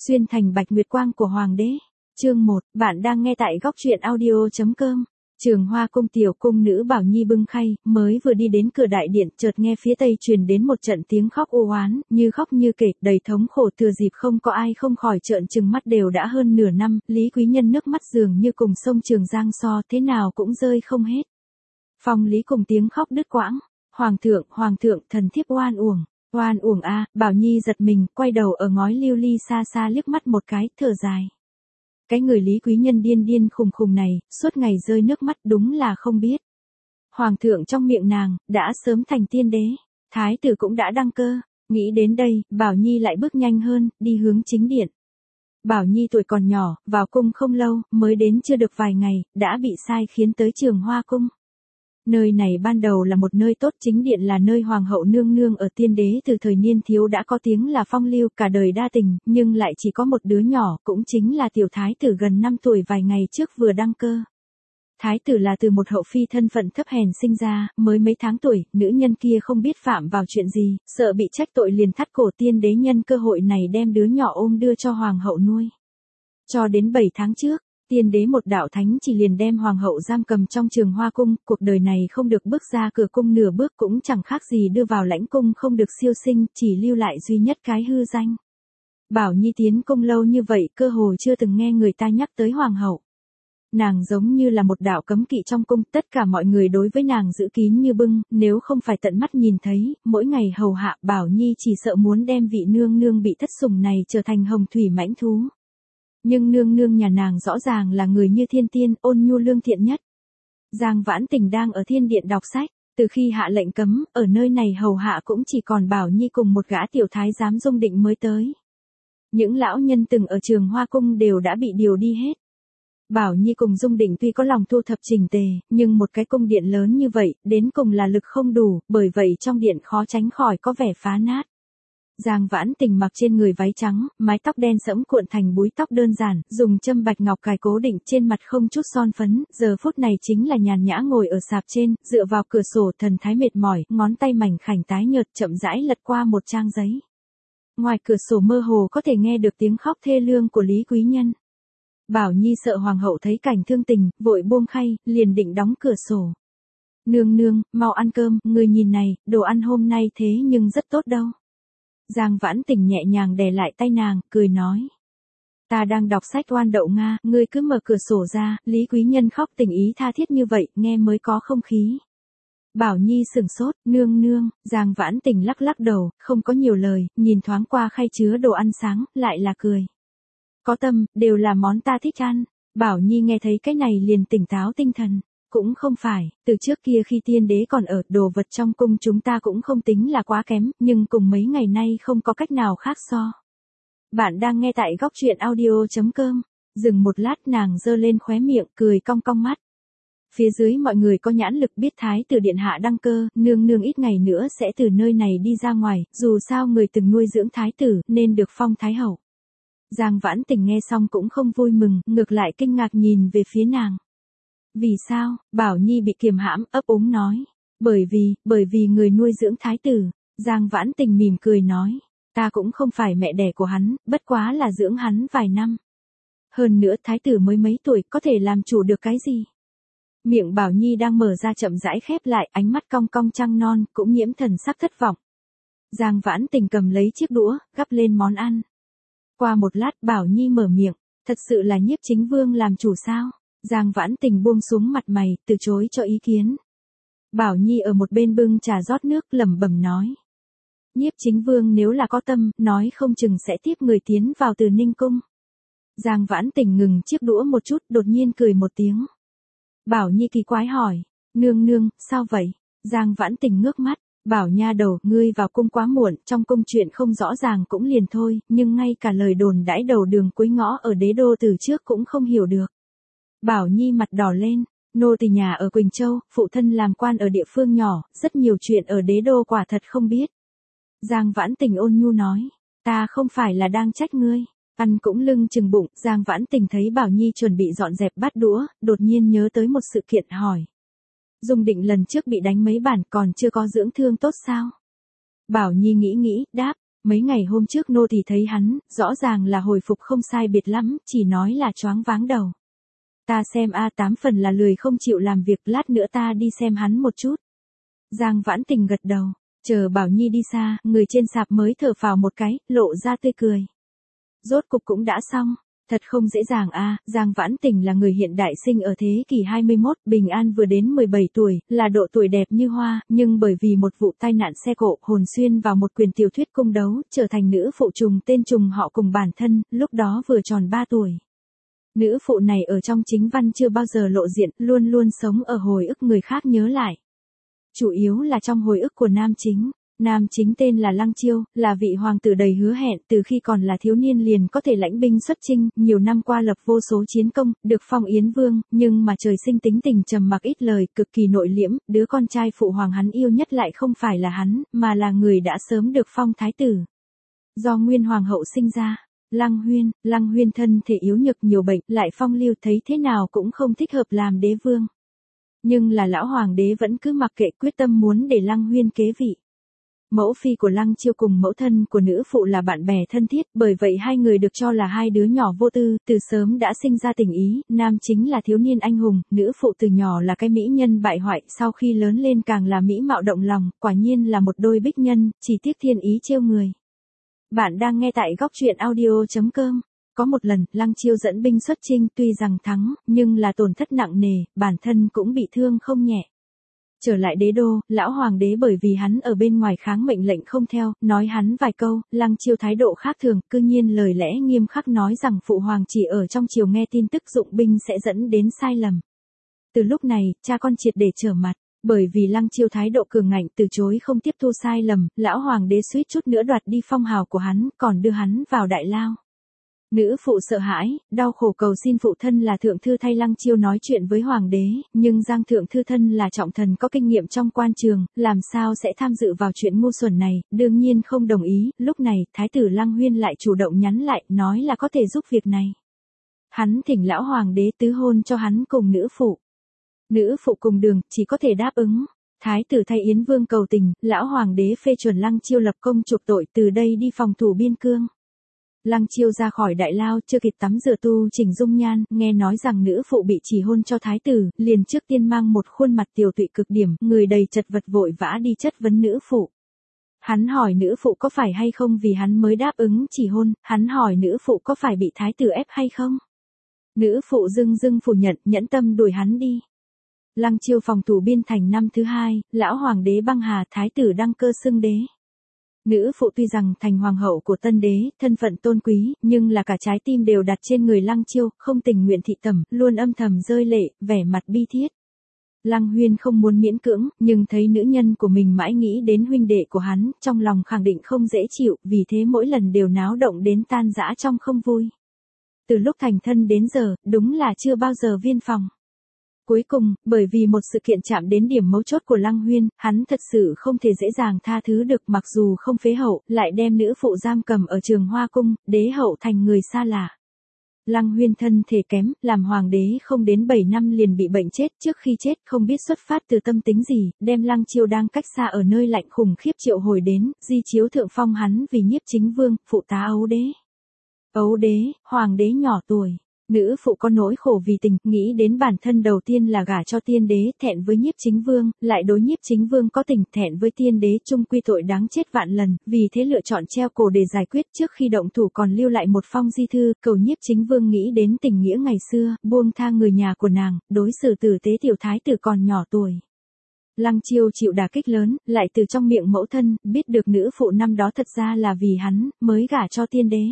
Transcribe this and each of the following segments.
Xuyên thành bạch nguyệt quang của hoàng đế. Chương 1, bạn đang nghe tại góc truyện audio.com. Trường Hoa cung tiểu cung nữ Bảo Nhi bưng khay, mới vừa đi đến cửa đại điện, chợt nghe phía tây truyền đến một trận tiếng khóc u oán, như khóc như kể, đầy thống khổ thừa dịp không có ai không khỏi trợn trừng mắt. Đều đã hơn nửa năm, Lý Quý Nhân nước mắt dường như cùng sông Trường Giang so, thế nào cũng rơi không hết. Phong Lý cùng tiếng khóc đứt quãng. Hoàng thượng, thần thiếp oan uổng a. Bảo Nhi giật mình, quay đầu ở ngói lưu ly xa xa liếc mắt một cái, thở dài. Cái người Lý Quý Nhân điên điên khùng khùng này, suốt ngày rơi nước mắt đúng là không biết. Hoàng thượng trong miệng nàng, đã sớm thành tiên đế, thái tử cũng đã đăng cơ. Nghĩ đến đây, Bảo Nhi lại bước nhanh hơn, đi hướng chính điện. Bảo Nhi tuổi còn nhỏ, vào cung không lâu, mới đến chưa được vài ngày, đã bị sai khiến tới Trường Hoa cung. Nơi này ban đầu là một nơi tốt, chính điện là nơi hoàng hậu nương nương ở, tiên đế từ thời niên thiếu đã có tiếng là phong lưu, cả đời đa tình, nhưng lại chỉ có một đứa nhỏ, cũng chính là tiểu thái tử gần 5 tuổi vài ngày trước vừa đăng cơ. Thái tử là từ một hậu phi thân phận thấp hèn sinh ra, mới mấy tháng tuổi, nữ nhân kia không biết phạm vào chuyện gì, sợ bị trách tội liền thắt cổ, tiên đế nhân cơ hội này đem đứa nhỏ ôm đưa cho hoàng hậu nuôi. Cho đến 7 tháng trước, tiên đế một đạo thánh chỉ liền đem hoàng hậu giam cầm trong Trường Hoa cung, cuộc đời này không được bước ra cửa cung nửa bước, cũng chẳng khác gì đưa vào lãnh cung không được siêu sinh, chỉ lưu lại duy nhất cái hư danh. Bảo Nhi tiến cung lâu như vậy, cơ hồ chưa từng nghe người ta nhắc tới hoàng hậu. Nàng giống như là một đạo cấm kỵ trong cung, tất cả mọi người đối với nàng giữ kín như bưng, nếu không phải tận mắt nhìn thấy, mỗi ngày hầu hạ, Bảo Nhi chỉ sợ muốn đem vị nương nương bị thất sủng này trở thành hồng thủy mãnh thú. Nhưng nương nương nhà nàng rõ ràng là người như thiên tiên, ôn nhu lương thiện nhất. Giang Vãn Tình đang ở thiên điện đọc sách, từ khi hạ lệnh cấm, ở nơi này hầu hạ cũng chỉ còn Bảo Nhi cùng một gã tiểu thái giám Dung Định mới tới. Những lão nhân từng ở Trường Hoa cung đều đã bị điều đi hết. Bảo Nhi cùng Dung Định tuy có lòng thu thập chỉnh tề, nhưng một cái cung điện lớn như vậy, đến cùng là lực không đủ, bởi vậy trong điện khó tránh khỏi có vẻ phá nát. Giang Vãn Tình mặc trên người váy trắng, mái tóc đen sẫm cuộn thành búi tóc đơn giản, dùng châm bạch ngọc cài cố định, trên mặt không chút son phấn, giờ phút này chính là nhàn nhã ngồi ở sạp trên, dựa vào cửa sổ, thần thái mệt mỏi, ngón tay mảnh khảnh tái nhợt chậm rãi lật qua một trang giấy. Ngoài cửa sổ mơ hồ có thể nghe được tiếng khóc thê lương của Lý Quý Nhân. Bảo Nhi sợ hoàng hậu thấy cảnh thương tình, vội buông khay, liền định đóng cửa sổ. Nương nương, mau ăn cơm, người nhìn này, đồ ăn hôm nay thế nhưng rất tốt đâu. Giang Vãn Tình nhẹ nhàng đè lại tay nàng, cười nói. Ta đang đọc sách oan đậu Nga, ngươi cứ mở cửa sổ ra. Lý Quý Nhân khóc tình ý tha thiết như vậy, nghe mới có không khí. Bảo Nhi sửng sốt, nương, Giang Vãn Tình lắc lắc đầu, không có nhiều lời, nhìn thoáng qua khay chứa đồ ăn sáng, lại là cười. Có tâm, đều là món ta thích ăn. Bảo Nhi nghe thấy cái này liền tỉnh táo tinh thần. Cũng không phải, từ trước kia khi tiên đế còn ở, đồ vật trong cung chúng ta cũng không tính là quá kém, nhưng cùng mấy ngày nay không có cách nào khác so. Bạn đang nghe tại góc truyện audio.com. Dừng một lát, nàng giơ lên khóe miệng, cười cong cong mắt. Phía dưới mọi người có nhãn lực biết thái tử điện hạ đăng cơ, nương nương ít ngày nữa sẽ từ nơi này đi ra ngoài, dù sao người từng nuôi dưỡng thái tử, nên được phong thái hậu. Giang Vãn Tình nghe xong cũng không vui mừng, ngược lại kinh ngạc nhìn về phía nàng. Vì sao? Bảo Nhi bị kiềm hãm, ấp úng nói. Bởi vì người nuôi dưỡng thái tử. Giang Vãn Tình mỉm cười nói. Ta cũng không phải mẹ đẻ của hắn, bất quá là dưỡng hắn vài năm. Hơn nữa thái tử mới mấy tuổi, có thể làm chủ được cái gì? Miệng Bảo Nhi đang mở ra chậm rãi khép lại, ánh mắt cong cong trăng non, cũng nhiễm thần sắc thất vọng. Giang Vãn Tình cầm lấy chiếc đũa, gắp lên món ăn. Qua một lát, Bảo Nhi mở miệng. Thật sự là Nhiếp Chính Vương làm chủ sao? Giang Vãn Tình buông xuống mặt mày, từ chối cho ý kiến. Bảo Nhi ở một bên bưng trà rót nước, lẩm bẩm nói. Nhiếp Chính Vương nếu là có tâm, nói không chừng sẽ tiếp người tiến vào Từ Ninh cung. Giang Vãn Tình ngừng chiếc đũa một chút, đột nhiên cười một tiếng. Bảo Nhi kỳ quái hỏi. Nương, sao vậy? Giang Vãn Tình ngước mắt. Bảo nha đầu, ngươi vào cung quá muộn, trong cung chuyện không rõ ràng cũng liền thôi, nhưng ngay cả lời đồn đãi đầu đường cuối ngõ ở đế đô từ trước cũng không hiểu được. Bảo Nhi mặt đỏ lên, nô tỳ nhà ở Quỳnh Châu, phụ thân làm quan ở địa phương nhỏ, rất nhiều chuyện ở đế đô quả thật không biết. Giang Vãn Tình ôn nhu nói, ta không phải là đang trách ngươi. Ăn cũng lưng chừng bụng, Giang Vãn Tình thấy Bảo Nhi chuẩn bị dọn dẹp bát đũa, đột nhiên nhớ tới một sự kiện hỏi. Dung Định lần trước bị đánh mấy bản còn chưa có dưỡng thương tốt sao? Bảo Nhi nghĩ, đáp, Mấy ngày hôm trước nô tỳ thấy hắn, rõ ràng là hồi phục không sai biệt lắm, chỉ nói là choáng váng đầu. Ta xem tám phần là lười không chịu làm việc, lát nữa ta đi xem hắn một chút. Giang Vãn Tình gật đầu, chờ Bảo Nhi đi xa, người trên sạp mới thở phào một cái, lộ ra tươi cười. Rốt cục cũng đã xong. Thật không dễ dàng Giang Vãn Tình là người hiện đại sinh ở thế kỷ 21, Bình An vừa đến 17 tuổi, là độ tuổi đẹp như hoa, nhưng bởi vì một vụ tai nạn xe cộ hồn xuyên vào một quyền tiểu thuyết cung đấu, trở thành nữ phụ trùng tên trùng họ cùng bản thân, lúc đó vừa tròn 3 tuổi. Nữ phụ này ở trong chính văn chưa bao giờ lộ diện, luôn luôn sống ở hồi ức người khác nhớ lại. Chủ yếu là trong hồi ức của nam chính. Nam chính tên là Lăng Chiêu, là vị hoàng tử đầy hứa hẹn, từ khi còn là thiếu niên liền có thể lãnh binh xuất chinh, nhiều năm qua lập vô số chiến công, được phong Yến Vương, nhưng mà trời sinh tính tình trầm mặc ít lời, cực kỳ nội liễm, đứa con trai phụ hoàng hắn yêu nhất lại không phải là hắn, mà là người đã sớm được phong thái tử. Do nguyên hoàng hậu sinh ra, Lăng Huyên thân thể yếu nhược nhiều bệnh, lại phong lưu, thấy thế nào cũng không thích hợp làm đế vương. Nhưng là lão hoàng đế vẫn cứ mặc kệ, quyết tâm muốn để Lăng Huyên kế vị. Mẫu phi của Lăng Chiêu cùng mẫu thân của nữ phụ là bạn bè thân thiết, bởi vậy hai người được cho là hai đứa nhỏ vô tư, từ sớm đã sinh ra tình ý, nam chính là thiếu niên anh hùng, nữ phụ từ nhỏ là cái mỹ nhân bại hoại, sau khi lớn lên càng là mỹ mạo động lòng, quả nhiên là một đôi bích nhân, chỉ tiếc thiên ý trêu người. Bạn đang nghe tại góc truyện audio.com. Có một lần, Lăng Chiêu dẫn binh xuất chinh, tuy rằng thắng, nhưng là tổn thất nặng nề, bản thân cũng bị thương không nhẹ. Trở lại đế đô, lão hoàng đế bởi vì hắn ở bên ngoài kháng mệnh lệnh không theo, nói hắn vài câu, Lăng Chiêu thái độ khác thường, cư nhiên lời lẽ nghiêm khắc nói rằng phụ hoàng chỉ ở trong triều nghe tin tức dụng binh sẽ dẫn đến sai lầm. Từ lúc này, cha con triệt để trở mặt, bởi vì Lăng Chiêu thái độ cường ngạnh từ chối không tiếp thu sai lầm, lão hoàng đế suýt chút nữa đoạt đi phong hào của hắn, còn đưa hắn vào đại lao. Nữ phụ sợ hãi, đau khổ cầu xin phụ thân là thượng thư thay Lăng Chiêu nói chuyện với hoàng đế, nhưng Giang thượng thư thân là trọng thần có kinh nghiệm trong quan trường, làm sao sẽ tham dự vào chuyện ngu xuẩn này, đương nhiên không đồng ý, lúc này, thái tử Lăng Huyên lại chủ động nhắn lại, nói là có thể giúp việc này. Hắn thỉnh lão hoàng đế tứ hôn cho hắn cùng nữ phụ. Nữ phụ cùng đường, chỉ có thể đáp ứng. Thái tử thay Yến Vương cầu tình, lão hoàng đế phê chuẩn Lăng Chiêu lập công chuộc tội, từ đây đi phòng thủ biên cương. Lăng Chiêu ra khỏi đại lao, chưa kịp tắm rửa tu chỉnh dung nhan, nghe nói rằng nữ phụ bị chỉ hôn cho thái tử, liền trước tiên mang một khuôn mặt tiều tụy cực điểm, người đầy chật vật vội vã đi chất vấn nữ phụ. Hắn hỏi nữ phụ có phải hay không vì hắn mới đáp ứng chỉ hôn, hắn hỏi nữ phụ có phải bị thái tử ép hay không. Nữ phụ dưng phủ nhận, nhẫn tâm đuổi hắn đi. Lăng Chiêu phòng thủ biên thành năm thứ 2, lão hoàng đế băng hà, thái tử đăng cơ xưng đế. Nữ phụ tuy rằng thành hoàng hậu của tân đế, thân phận tôn quý, nhưng là cả trái tim đều đặt trên người Lăng Chiêu, không tình nguyện thị tẩm, luôn âm thầm rơi lệ, vẻ mặt bi thiết. Lăng Huyên không muốn miễn cưỡng, nhưng thấy nữ nhân của mình mãi nghĩ đến huynh đệ của hắn, trong lòng khẳng định không dễ chịu, vì thế mỗi lần đều náo động đến tan rã trong không vui. Từ lúc thành thân đến giờ, đúng là chưa bao giờ viên phòng. Cuối cùng, bởi vì một sự kiện chạm đến điểm mấu chốt của Lăng Huyên, hắn thật sự không thể dễ dàng tha thứ được, mặc dù không phế hậu, lại đem nữ phụ giam cầm ở Trường Hoa Cung, đế hậu thành người xa lạ. Lăng Huyên thân thể kém, làm hoàng đế không đến 7 năm liền bị bệnh chết, trước khi chết không biết xuất phát từ tâm tính gì, đem Lăng Chiêu đang cách xa ở nơi lạnh khủng khiếp triệu hồi đến, di chiếu thượng phong hắn vì nhiếp chính vương, phụ tá ấu đế. Ấu đế, hoàng đế nhỏ tuổi. Nữ phụ có nỗi khổ vì tình, nghĩ đến bản thân đầu tiên là gả cho tiên đế, thẹn với nhiếp chính vương, lại đối nhiếp chính vương có tình, thẹn với tiên đế, chung quy tội đáng chết vạn lần, vì thế lựa chọn treo cổ để giải quyết, trước khi động thủ còn lưu lại một phong di thư, cầu nhiếp chính vương nghĩ đến tình nghĩa ngày xưa, buông tha người nhà của nàng, đối xử tử tế tiểu thái tử còn nhỏ tuổi. Lăng Chiêu chịu đả kích lớn, lại từ trong miệng mẫu thân, biết được nữ phụ năm đó thật ra là vì hắn, mới gả cho tiên đế.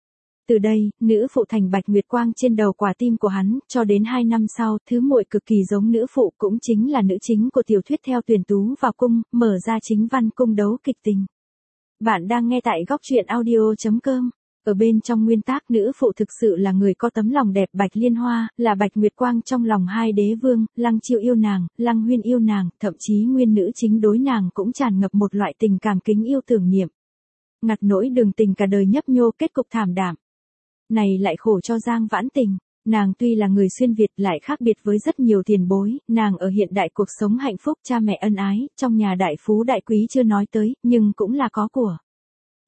Từ đây, nữ phụ thành bạch nguyệt quang trên đầu quả tim của hắn, cho đến 2 năm sau, thứ muội cực kỳ giống nữ phụ cũng chính là nữ chính của tiểu thuyết theo tuyển tú vào cung, mở ra chính văn cung đấu kịch tình. Bạn đang nghe tại góc truyện audio.com. Ở bên trong nguyên tác nữ phụ thực sự là người có tấm lòng đẹp bạch liên hoa, là bạch nguyệt quang trong lòng hai đế vương, Lăng Chiêu yêu nàng, Lăng Huyên yêu nàng, thậm chí nguyên nữ chính đối nàng cũng tràn ngập một loại tình cảm kính yêu tưởng niệm. Ngặt nỗi đường tình cả đời nhấp nhô kết cục thảm đạm. Này lại khổ cho Giang Vãn Tình, nàng tuy là người xuyên Việt lại khác biệt với rất nhiều tiền bối, nàng ở hiện đại cuộc sống hạnh phúc cha mẹ ân ái, trong nhà đại phú đại quý chưa nói tới, nhưng cũng là có của.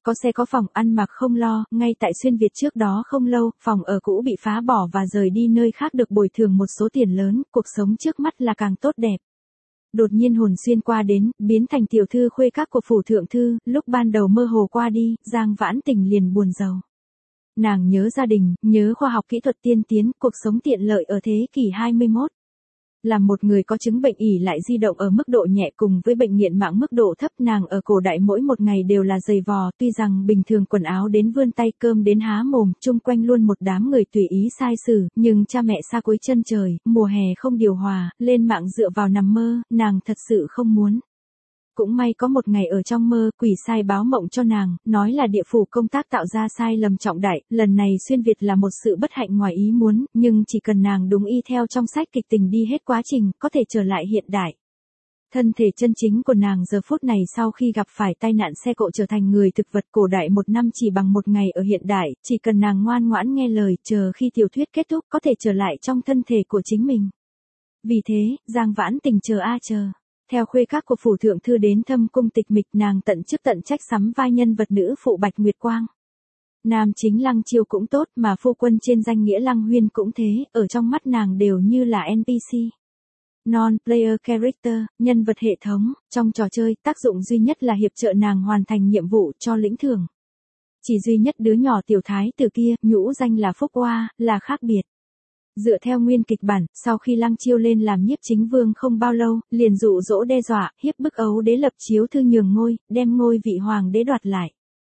Có xe có phòng, ăn mặc không lo, ngay tại xuyên Việt trước đó không lâu, phòng ở cũ bị phá bỏ và rời đi nơi khác được bồi thường một số tiền lớn, cuộc sống trước mắt là càng tốt đẹp. Đột nhiên Hồn Xuyên qua đến, biến thành tiểu thư khuê các của phủ thượng thư, lúc ban đầu mơ hồ qua đi, Giang Vãn Tình liền buồn rầu. Nàng nhớ gia đình, nhớ khoa học kỹ thuật tiên tiến, cuộc sống tiện lợi ở thế kỷ 21. Là một người có chứng bệnh ỉ lại di động ở mức độ nhẹ cùng với bệnh nghiện mạng mức độ thấp, nàng ở cổ đại mỗi một ngày đều là giày vò, tuy rằng bình thường quần áo đến vươn tay, cơm đến há mồm, chung quanh luôn một đám người tùy ý sai xử, nhưng cha mẹ xa cuối chân trời, mùa hè không điều hòa, lên mạng dựa vào nằm mơ, nàng thật sự không muốn. Cũng may có một ngày ở trong mơ, quỷ sai báo mộng cho nàng, nói là địa phủ công tác tạo ra sai lầm trọng đại, lần này xuyên Việt là một sự bất hạnh ngoài ý muốn, nhưng chỉ cần nàng đúng y theo trong sách kịch tình đi hết quá trình, có thể trở lại hiện đại. Thân thể chân chính của nàng giờ phút này sau khi gặp phải tai nạn xe cộ trở thành người thực vật cổ đại một năm chỉ bằng một ngày ở hiện đại, chỉ cần nàng ngoan ngoãn nghe lời, chờ khi tiểu thuyết kết thúc có thể trở lại trong thân thể của chính mình. Vì thế, Giang Vãn Tình chờ chờ. Theo khuê các của phủ thượng thư đến thâm cung tịch mịch, nàng tận chức tận trách sắm vai nhân vật nữ phụ Bạch Nguyệt Quang. Nam chính Lăng Chiêu cũng tốt, mà phu quân trên danh nghĩa Lăng Huyên cũng thế, ở trong mắt nàng đều như là NPC. Non-player character, nhân vật hệ thống, trong trò chơi, tác dụng duy nhất là hiệp trợ nàng hoàn thành nhiệm vụ cho lĩnh thưởng. Chỉ duy nhất đứa nhỏ tiểu thái tử kia, nhũ danh là Phúc Oa, là khác biệt. Dựa theo nguyên kịch bản, sau khi Lăng Chiêu lên làm nhiếp chính vương không bao lâu, liền dụ dỗ đe dọa, hiếp bức Ấu Đế lập chiếu thư nhường ngôi, đem ngôi vị hoàng đế đoạt lại.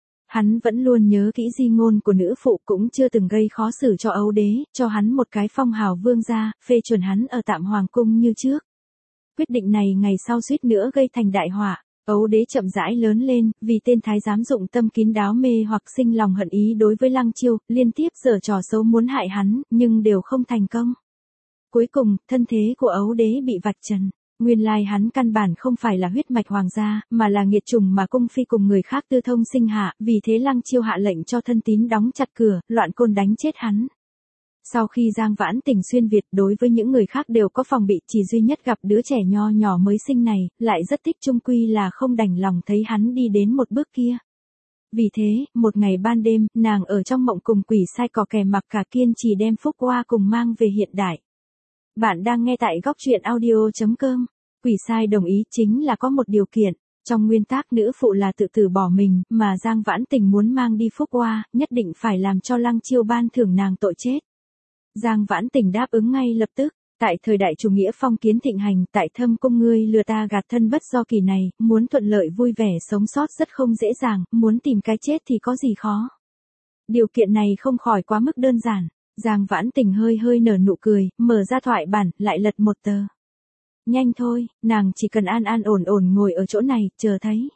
Hắn vẫn luôn nhớ kỹ di ngôn của nữ phụ, cũng chưa từng gây khó xử cho Ấu Đế, cho hắn một cái phong hào vương gia, phê chuẩn hắn ở tạm hoàng cung như trước. Quyết định này ngày sau suýt nữa gây thành đại họa. Ấu Đế chậm rãi lớn lên, vì tên thái giám dụng tâm kín đáo mê hoặc sinh lòng hận ý đối với Lăng Chiêu, liên tiếp giở trò xấu muốn hại hắn, nhưng đều không thành công. Cuối cùng, thân thế của Ấu Đế bị vạch trần. Nguyên lai hắn căn bản không phải là huyết mạch hoàng gia, mà là nghiệt chủng mà cung phi cùng người khác tư thông sinh hạ, vì thế Lăng Chiêu hạ lệnh cho thân tín đóng chặt cửa, loạn côn đánh chết hắn. Sau khi Giang Vãn Tình xuyên Việt, đối với những người khác đều có phòng bị, chỉ duy nhất gặp đứa trẻ nho nhỏ mới sinh này, lại rất thích, chung quy là không đành lòng thấy hắn đi đến một bước kia. Vì thế, một ngày ban đêm, nàng ở trong mộng cùng quỷ sai cò kè mặc cả kiên trì đem Phúc Oa cùng mang về hiện đại. Bạn đang nghe tại góc truyện audio.com. Quỷ sai đồng ý, chính là có một điều kiện. Trong nguyên tắc nữ phụ là tự tử bỏ mình, mà Giang Vãn Tình muốn mang đi Phúc Oa, nhất định phải làm cho Lăng Chiêu ban thưởng nàng tội chết. Giang Vãn Tình đáp ứng ngay lập tức. Tại thời đại chủ nghĩa phong kiến thịnh hành, tại thâm cung ngươi lừa ta gạt thân bất do kỳ này, muốn thuận lợi vui vẻ sống sót rất không dễ dàng, muốn tìm cái chết thì có gì khó. Điều kiện này không khỏi quá mức đơn giản. Giang Vãn Tình hơi hơi nở nụ cười, mở ra thoại bản, lại lật một tờ. Nhanh thôi, nàng chỉ cần an an ổn ổn ngồi ở chỗ này, chờ thấy.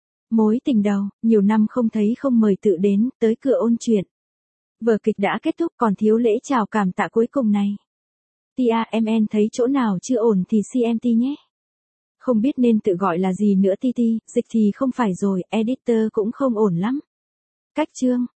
Mối tình đầu, nhiều năm không thấy không mời tự đến, tới cửa ôn chuyện. Vở kịch đã kết thúc, còn thiếu lễ chào cảm tạ cuối cùng này. TAMN thấy chỗ nào chưa ổn thì CMT nhé. Không biết nên tự gọi là gì nữa TT, dịch thì không phải rồi, editor cũng không ổn lắm. Cách chương.